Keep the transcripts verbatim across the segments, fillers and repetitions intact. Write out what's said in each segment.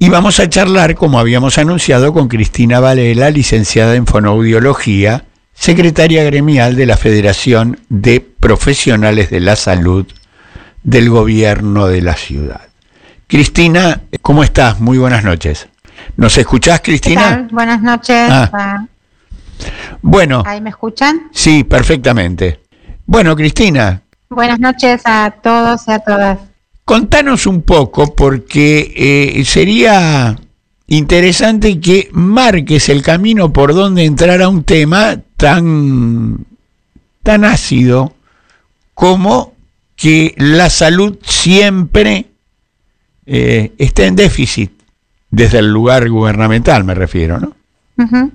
Y vamos a charlar, como habíamos anunciado, con Cristina Valela, licenciada en Fonoaudiología, secretaria gremial de la Federación de Profesionales de la Salud del Gobierno de la Ciudad. Cristina, ¿cómo estás? Muy buenas noches. ¿Nos escuchás, Cristina? ¿Qué tal? Buenas noches. Ah. Bueno. ¿Ahí me escuchan? Sí, perfectamente. Bueno, Cristina. Buenas noches a todos y a todas. Contanos un poco, porque eh, sería interesante que marques el camino por donde entrar a un tema tan, tan ácido como que la salud siempre eh, está en déficit, desde el lugar gubernamental me refiero, ¿no? Uh-huh.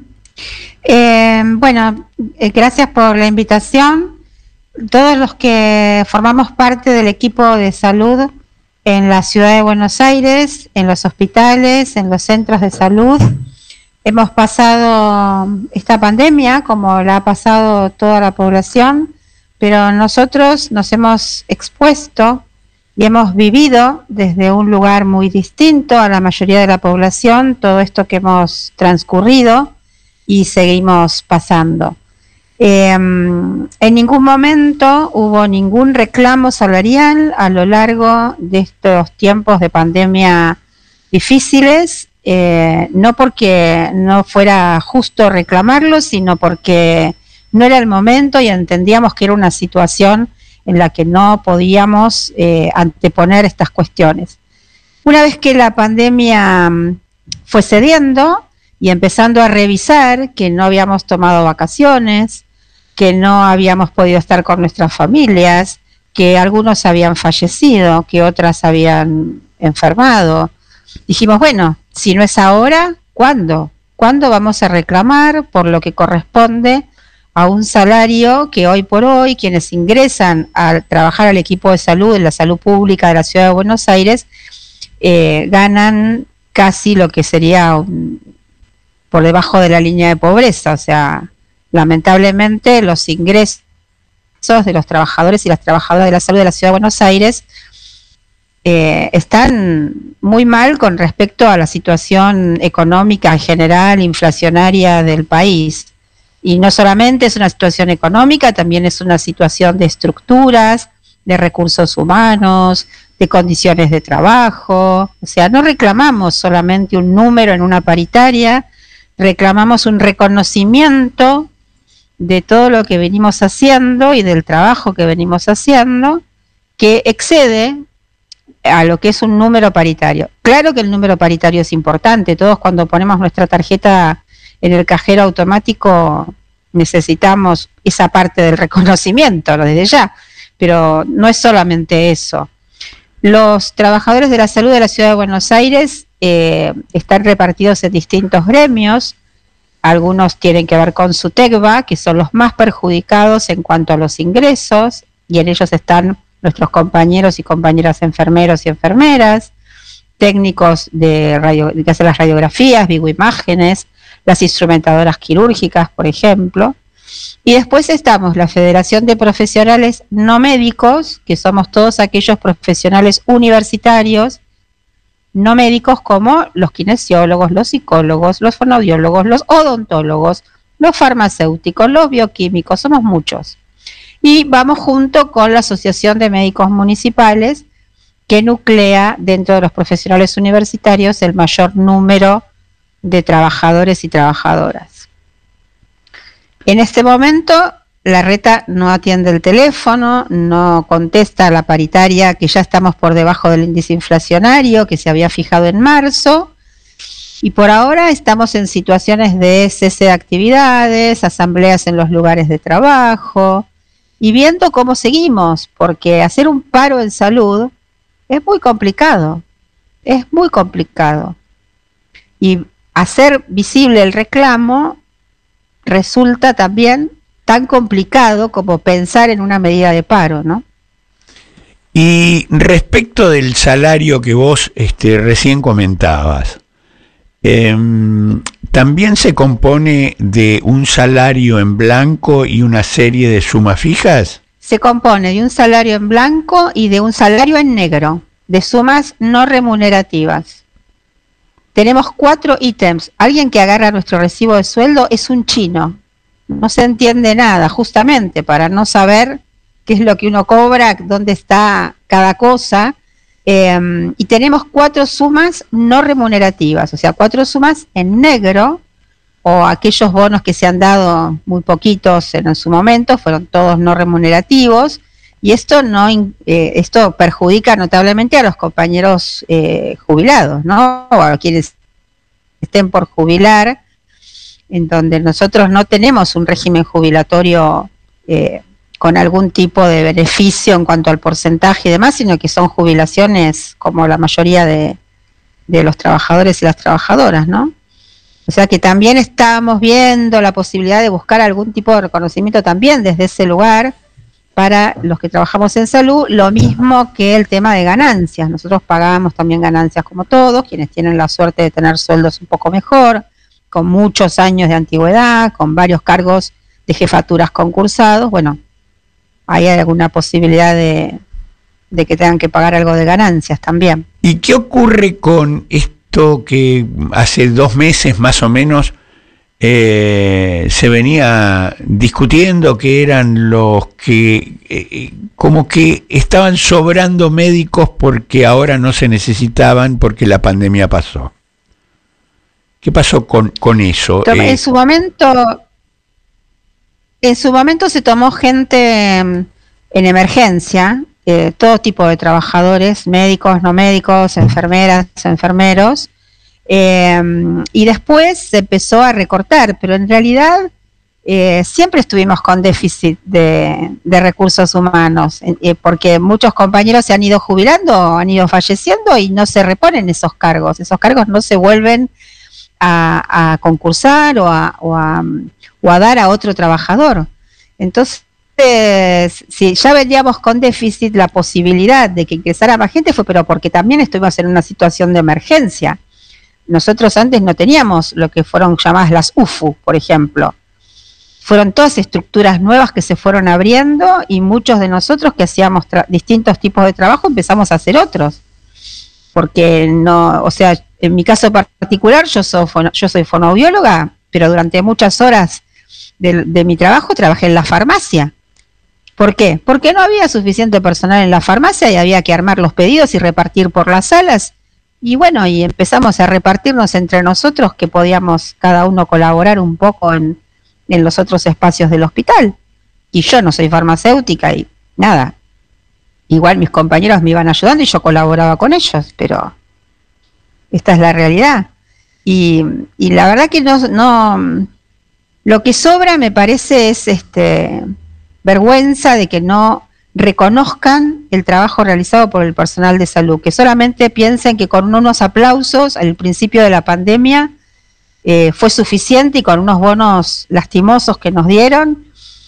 Eh, bueno, eh, gracias por la invitación. Todos los que formamos parte del equipo de salud en la ciudad de Buenos Aires, en los hospitales, en los centros de salud, hemos pasado esta pandemia como la ha pasado toda la población, pero nosotros nos hemos expuesto y hemos vivido desde un lugar muy distinto a la mayoría de la población todo esto que hemos transcurrido y seguimos pasando. Eh, en ningún momento hubo ningún reclamo salarial a lo largo de estos tiempos de pandemia difíciles, eh, no porque no fuera justo reclamarlo, sino porque no era el momento y entendíamos que era una situación en la que no podíamos eh, anteponer estas cuestiones. Una vez que la pandemia fue cediendo y empezando a revisar que no habíamos tomado vacaciones, que no habíamos podido estar con nuestras familias, que algunos habían fallecido, que otras habían enfermado. Dijimos, bueno, si no es ahora, ¿cuándo? ¿Cuándo vamos a reclamar por lo que corresponde a un salario que hoy por hoy quienes ingresan a trabajar al equipo de salud en la salud pública de la Ciudad de Buenos Aires eh, ganan casi lo que sería un, por debajo de la línea de pobreza? O sea, lamentablemente los ingresos de los trabajadores y las trabajadoras de la salud de la Ciudad de Buenos Aires eh, están muy mal con respecto a la situación económica en general, inflacionaria del país. Y no solamente es una situación económica, también es una situación de estructuras, de recursos humanos, de condiciones de trabajo. O sea, no reclamamos solamente un número en una paritaria, reclamamos un reconocimiento de todo lo que venimos haciendo y del trabajo que venimos haciendo, que excede a lo que es un número paritario. Claro que el número paritario es importante, todos cuando ponemos nuestra tarjeta en el cajero automático necesitamos esa parte del reconocimiento desde ya, pero no es solamente eso. Los trabajadores de la salud de la Ciudad de Buenos Aires eh, están repartidos en distintos gremios. Algunos tienen que ver con SUTECBA, que son los más perjudicados en cuanto a los ingresos, y en ellos están nuestros compañeros y compañeras enfermeros y enfermeras, técnicos de radio, que hacen las radiografías, bioimágenes, las instrumentadoras quirúrgicas, por ejemplo. Y después estamos la Federación de Profesionales No Médicos, que somos todos aquellos profesionales universitarios no médicos como los kinesiólogos, los psicólogos, los fonoaudiólogos, los odontólogos, los farmacéuticos, los bioquímicos, somos muchos. Y vamos junto con la Asociación de Médicos Municipales, que nuclea dentro de los profesionales universitarios el mayor número de trabajadores y trabajadoras. En este momento la Reta no atiende el teléfono, no contesta a la paritaria, que ya estamos por debajo del índice inflacionario que se había fijado en marzo, y por ahora estamos en situaciones de cese de actividades, asambleas en los lugares de trabajo, y viendo cómo seguimos, porque hacer un paro en salud es muy complicado, es muy complicado. Y hacer visible el reclamo resulta también tan complicado como pensar en una medida de paro, ¿no? Y respecto del salario que vos este, recién comentabas, eh, ¿también se compone de un salario en blanco y una serie de sumas fijas? Se compone de un salario en blanco y de un salario en negro, de sumas no remunerativas. tenemos cuatro ítems. Alguien que agarra nuestro recibo de sueldo es un chino. No se entiende nada, justamente para no saber qué es lo que uno cobra, dónde está cada cosa. Eh, y tenemos cuatro sumas no remunerativas, o sea, cuatro sumas en negro, o aquellos bonos que se han dado muy poquitos en, en su momento, fueron todos no remunerativos, y esto no eh, esto perjudica notablemente a los compañeros eh, jubilados, ¿no? O a quienes estén por jubilar, en donde nosotros no tenemos un régimen jubilatorio eh, con algún tipo de beneficio en cuanto al porcentaje y demás, sino que son jubilaciones como la mayoría de, de los trabajadores y las trabajadoras, ¿no? O sea que también estamos viendo la posibilidad de buscar algún tipo de reconocimiento también desde ese lugar para los que trabajamos en salud, lo mismo que el tema de ganancias. Nosotros pagamos también ganancias como todos, quienes tienen la suerte de tener sueldos un poco mejor, con muchos años de antigüedad, con varios cargos de jefaturas concursados. Bueno, hay alguna posibilidad de, de que tengan que pagar algo de ganancias también. ¿Y qué ocurre con esto que hace dos meses más o menos eh, se venía discutiendo, que eran los que eh, como que estaban sobrando médicos porque ahora no se necesitaban porque la pandemia pasó? ¿Qué pasó con, con eso? En eh, su momento... En su momento se tomó gente en emergencia, eh, todo tipo de trabajadores, médicos, no médicos, enfermeras, enfermeros, eh, y después se empezó a recortar, pero en realidad eh, siempre estuvimos con déficit de, de recursos humanos, eh, porque muchos compañeros se han ido jubilando, han ido falleciendo y no se reponen esos cargos, esos cargos no se vuelven a, a concursar o a... O a o a dar a otro trabajador. Entonces, si ya veníamos con déficit, la posibilidad de que ingresara más gente fue, pero porque también estuvimos en una situación de emergencia. Nosotros antes no teníamos lo que fueron llamadas las U F U, por ejemplo. Fueron todas estructuras nuevas que se fueron abriendo y muchos de nosotros que hacíamos distintos tipos de trabajo empezamos a hacer otros. Porque no, o sea, en mi caso particular, yo soy, yo soy fonoaudióloga, pero durante muchas horas De, de mi trabajo trabajé en la farmacia. ¿Por qué? Porque no había suficiente personal en la farmacia y había que armar los pedidos y repartir por las salas. Y bueno, y empezamos a repartirnos entre nosotros que podíamos cada uno colaborar un poco en, en los otros espacios del hospital. Y yo no soy farmacéutica y nada. Igual mis compañeros me iban ayudando y yo colaboraba con ellos, pero esta es la realidad. Y, y la verdad que no... no Lo que sobra, me parece, es este vergüenza de que no reconozcan el trabajo realizado por el personal de salud, que solamente piensen que con unos aplausos al principio de la pandemia eh, fue suficiente y con unos bonos lastimosos que nos dieron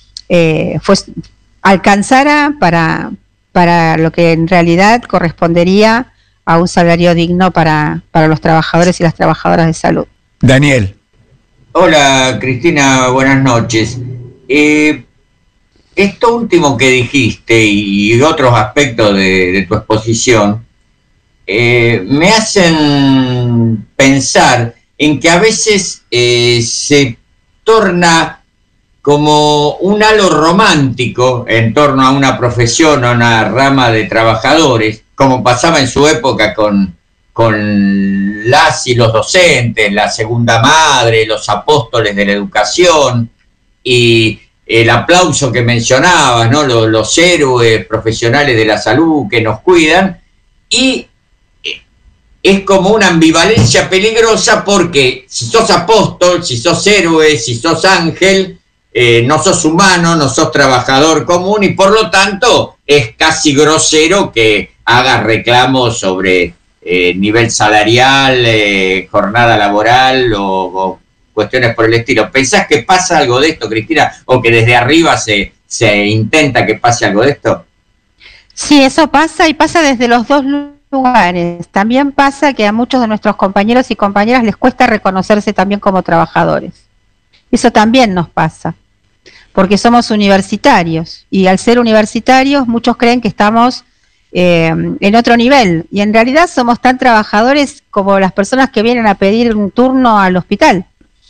eh, fue alcanzara para, para lo que en realidad correspondería a un salario digno para, para los trabajadores y las trabajadoras de salud. Daniel. Hola Cristina, buenas noches. Eh, esto último que dijiste y otros aspectos de, de tu exposición eh, me hacen pensar en que a veces eh, se torna como un halo romántico en torno a una profesión o una rama de trabajadores, como pasaba en su época con... con las y los docentes, la segunda madre, los apóstoles de la educación, y el aplauso que mencionabas, ¿no? Los, los héroes profesionales de la salud que nos cuidan, y es como una ambivalencia peligrosa porque si sos apóstol, si sos héroe, si sos ángel, eh, no sos humano, no sos trabajador común, y por lo tanto es casi grosero que hagas reclamos sobre Eh, nivel salarial, eh, jornada laboral o, o cuestiones por el estilo. ¿Pensás que pasa algo de esto, Cristina? ¿O que desde arriba se, se intenta que pase algo de esto? Sí, eso pasa y pasa desde los dos lugares. También pasa que a muchos de nuestros compañeros y compañeras les cuesta reconocerse también como trabajadores. Eso también nos pasa, porque somos universitarios y al ser universitarios muchos creen que estamos eh, en otro nivel. Y en realidad somos tan trabajadores como las personas que vienen a pedir un turno al hospital.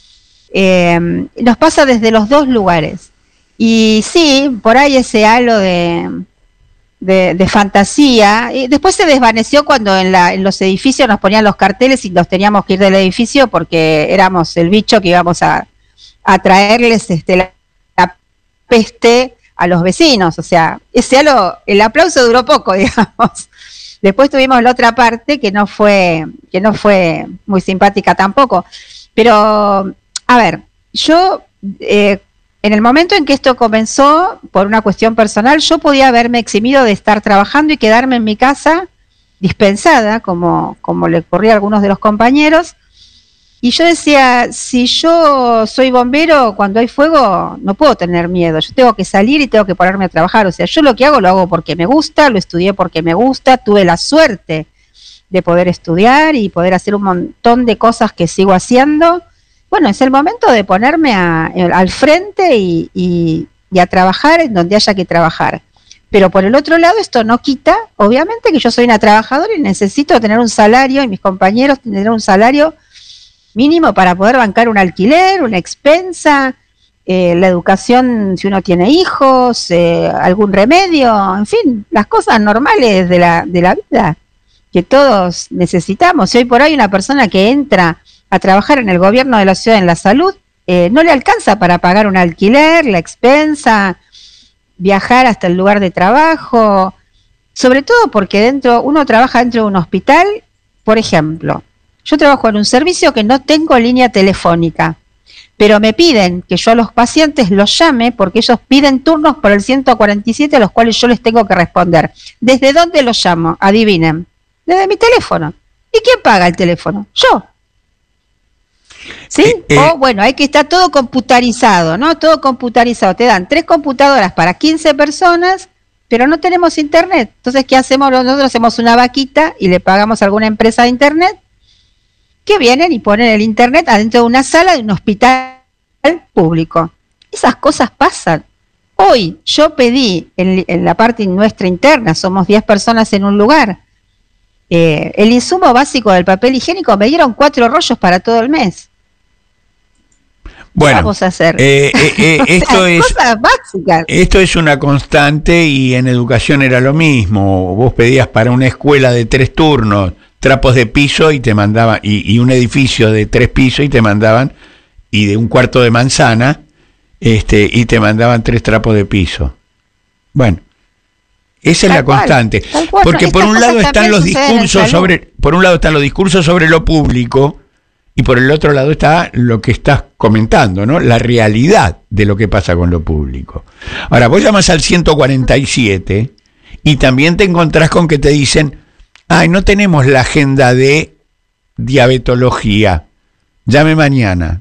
Eh, nos pasa desde los dos lugares. Y sí, por ahí ese halo de, de, de fantasía, y después se desvaneció cuando en, la, en los edificios nos ponían los carteles y nos teníamos que ir del edificio porque éramos el bicho que íbamos a, a traerles este, la, la peste a los vecinos. O sea, ese halo, el aplauso duró poco, digamos. Después tuvimos la otra parte que no fue, que no fue muy simpática tampoco. Pero, a ver, yo... Eh, en el momento en que esto comenzó, por una cuestión personal, yo podía haberme eximido de estar trabajando y quedarme en mi casa dispensada, como, como le ocurría a algunos de los compañeros. Y yo decía, si yo soy bombero, cuando hay fuego, no puedo tener miedo. Yo tengo que salir y tengo que ponerme a trabajar. O sea, yo lo que hago, lo hago porque me gusta, lo estudié porque me gusta, tuve la suerte de poder estudiar y poder hacer un montón de cosas que sigo haciendo. Bueno, es el momento de ponerme a, al frente y, y, y a trabajar en donde haya que trabajar. Pero por el otro lado, esto no quita, obviamente, que yo soy una trabajadora y necesito tener un salario, y mis compañeros tener un salario mínimo para poder bancar un alquiler, una expensa, eh, la educación si uno tiene hijos, eh, algún remedio, en fin, las cosas normales de la, de la vida que todos necesitamos. Si hoy por hoy una persona que entra a trabajar en el gobierno de la ciudad en la salud, eh, no le alcanza para pagar un alquiler, la expensa, viajar hasta el lugar de trabajo, sobre todo porque dentro uno trabaja dentro de un hospital. Por ejemplo, yo trabajo en un servicio que no tengo línea telefónica, pero me piden que yo a los pacientes los llame porque ellos piden turnos por el ciento cuarenta y siete a los cuales yo les tengo que responder. ¿Desde dónde los llamo? Adivinen. Desde mi teléfono. ¿Y quién paga el teléfono? Yo. ¿Sí? Eh, eh, o bueno, hay que estar todo computarizado, ¿no? Todo computarizado. Te dan tres computadoras para quince personas, pero no tenemos internet. Entonces, ¿qué hacemos? Nosotros hacemos una vaquita y le pagamos a alguna empresa de internet que vienen y ponen el internet adentro de una sala de un hospital público. Esas cosas pasan. Hoy yo pedí en, en la parte nuestra interna, somos diez personas en un lugar, eh, el insumo básico del papel higiénico, me dieron cuatro rollos para todo el mes. Bueno, ¿qué vamos a hacer? Eh, eh, eh, esto, es, cosas básicas. Esto es una constante y en educación era lo mismo. Vos pedías para una escuela de tres turnos trapos de piso y te mandaban, y, y un edificio de tres pisos y te mandaban, y de un cuarto de manzana, este, y te mandaban tres trapos de piso. Bueno, esa es la constante. Porque por un lado están los discursos sobre, por un lado están los discursos sobre lo público, y por el otro lado está lo que estás comentando, ¿no? La realidad de lo que pasa con lo público. Ahora, vos llamas al ciento cuarenta y siete y también te encontrás con que te dicen, ay, no tenemos la agenda de diabetología, llame mañana.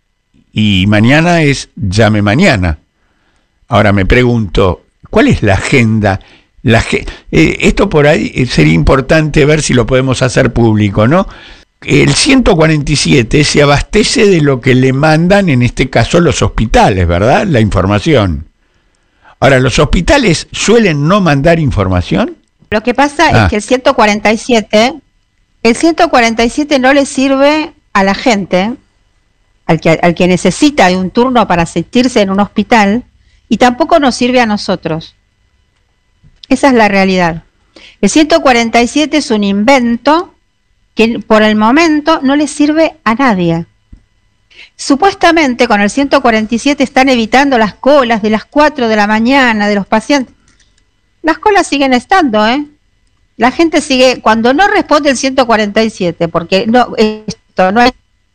Y mañana es llame mañana. Ahora me pregunto, ¿cuál es la agenda? La, eh, esto por ahí eh, sería importante ver si lo podemos hacer público, ¿no? El ciento cuarenta y siete se abastece de lo que le mandan, en este caso, los hospitales, ¿verdad? La información. Ahora, ¿los hospitales suelen no mandar información? Lo que pasa ah. es que el ciento cuarenta y siete, el ciento cuarenta y siete no le sirve a la gente, al que, al que necesita de un turno para asistirse en un hospital, y tampoco nos sirve a nosotros. Esa es la realidad. El ciento cuarenta y siete es un invento que por el momento no le sirve a nadie. Supuestamente con el ciento cuarenta y siete están evitando las colas de las cuatro de la mañana de los pacientes. Las colas siguen estando, ¿eh? La gente sigue, cuando no responde el ciento cuarenta y siete, porque no, esto no hay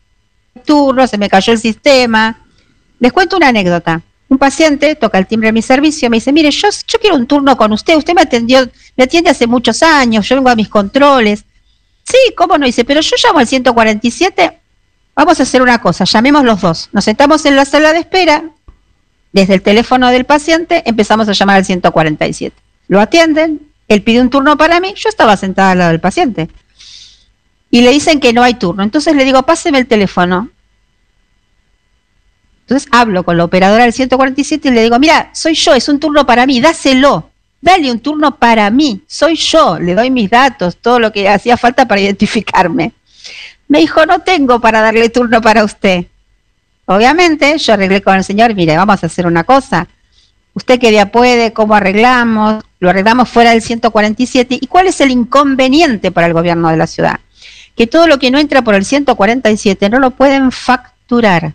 turno, se me cayó el sistema. Les cuento una anécdota. Un paciente toca el timbre de mi servicio, me dice, mire, yo, yo quiero un turno con usted, usted me atendió, me atiende hace muchos años, yo vengo a mis controles. Sí, ¿cómo no? Dice, pero yo llamo al ciento cuarenta y siete, vamos a hacer una cosa, llamemos los dos, nos sentamos en la sala de espera, desde el teléfono del paciente empezamos a llamar al ciento cuarenta y siete. Lo atienden, él pide un turno para mí, yo estaba sentada al lado del paciente. Y le dicen que no hay turno, entonces le digo, páseme el teléfono. Entonces hablo con la operadora del ciento cuarenta y siete y le digo, mira, soy yo, es un turno para mí, dáselo. dale un turno para mí, soy yo, le doy mis datos, todo lo que hacía falta para identificarme. Me dijo, no tengo para darle turno para usted. Obviamente, yo arreglé con el señor, mire, vamos a hacer una cosa. ¿Usted qué día puede? ¿Cómo arreglamos? Lo arreglamos fuera del ciento cuarenta y siete. ¿Y cuál es el inconveniente para el gobierno de la ciudad? Que todo lo que no entra por el ciento cuarenta y siete no lo pueden facturar.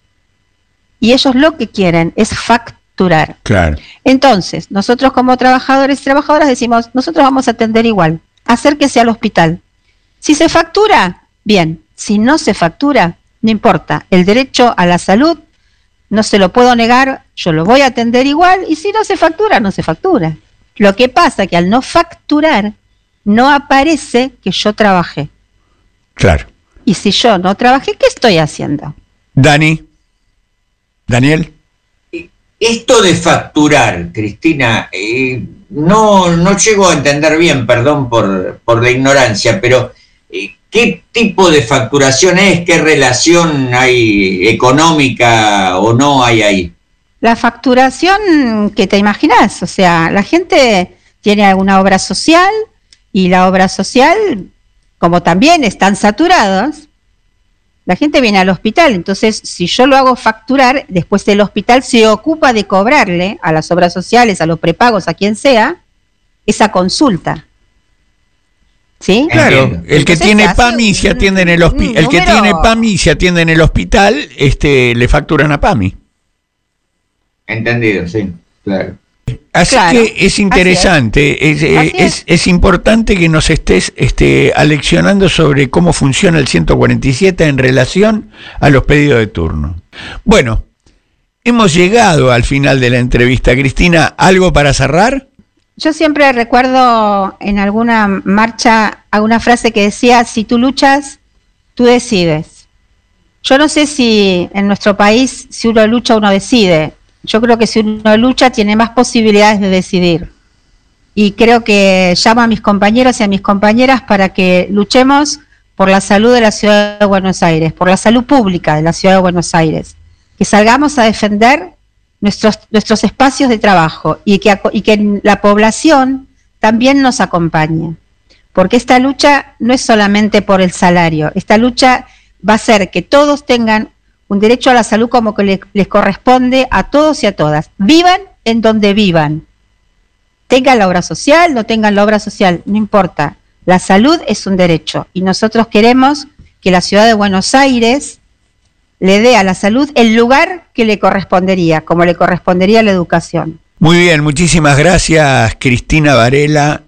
Y ellos lo que quieren es facturar. Claro. Entonces, nosotros como trabajadores y trabajadoras decimos, nosotros vamos a atender igual. Acérquese al hospital. Si se factura, bien. Si no se factura, no importa. El derecho a la salud no se lo puedo negar, yo lo voy a atender igual, y si no se factura, no se factura. Lo que pasa es que al no facturar, no aparece que yo trabajé. Claro. Y si yo no trabajé, ¿qué estoy haciendo? Dani. Daniel. Esto de facturar, Cristina, eh, no, no llego a entender bien, perdón por, por la ignorancia, pero eh, ¿qué tipo de facturación es? ¿Qué relación hay económica o no hay ahí? La facturación que te imaginas, o sea, la gente tiene alguna obra social y la obra social, como también están saturados, la gente viene al hospital, entonces si yo lo hago facturar, después el hospital se ocupa de cobrarle a las obras sociales, a los prepagos, a quien sea, esa consulta. ¿Sí? Claro, Entiendo. el que Entonces, tiene hace PAMI se un- atiende en el hospital, un el que número- tiene PAMI se atiende en el hospital, este, le facturan a PAMI. Entendido, sí, claro. Así Claro, que es interesante, es, es, Así es. es- es importante que nos estés este, aleccionando sobre cómo funciona el ciento cuarenta y siete en relación a los pedidos de turno. Bueno, hemos llegado al final de la entrevista. Cristina, ¿algo para cerrar? Yo siempre recuerdo en alguna marcha alguna frase que decía, si tú luchas, tú decides. Yo no sé si en nuestro país, si uno lucha, uno decide. Yo creo que si uno lucha, tiene más posibilidades de decidir. Y creo que llamo a mis compañeros y a mis compañeras para que luchemos por la salud de la ciudad de Buenos Aires, por la salud pública de la ciudad de Buenos Aires. Que salgamos a defender nuestros nuestros espacios de trabajo y que, y que la población también nos acompañe. Porque esta lucha no es solamente por el salario, esta lucha va a hacer que todos tengan un derecho a la salud como que le, les corresponde a todos y a todas. Vivan en donde vivan. Tengan la obra social, no tengan la obra social, no importa. La salud es un derecho y nosotros queremos que la ciudad de Buenos Aires le dé a la salud el lugar que le correspondería, como le correspondería a la educación. Muy bien, muchísimas gracias, Cristina Varela,